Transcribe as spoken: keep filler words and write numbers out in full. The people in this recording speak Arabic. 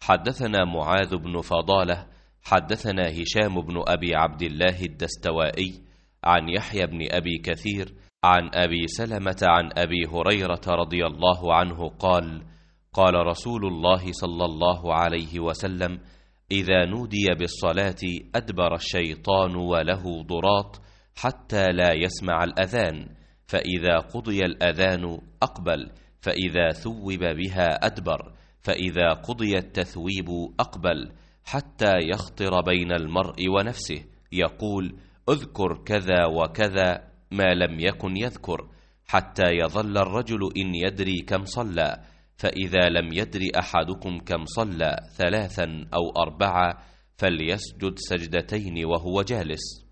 حدثنا معاذ بن فضالة حدثنا هشام بن أبي عبد الله الدستوائي عن يحيى بن أبي كثير عن أبي سلمة عن أبي هريرة رضي الله عنه قال: قال رسول الله صلى الله عليه وسلم: إذا نودي بالصلاة أدبر الشيطان وله ضراط حتى لا يسمع الأذان، فإذا قضي الأذان أقبل، فإذا ثوب بها أدبر، فإذا قضي التثويب أقبل، حتى يخطر بين المرء ونفسه يقول: اذكر كذا وكذا ما لم يكن يذكر، حتى يظل الرجل إن يدري كم صلى، فإذا لم يدري أحدكم كم صلى ثلاثا أو أربعة فليسجد سجدتين وهو جالس.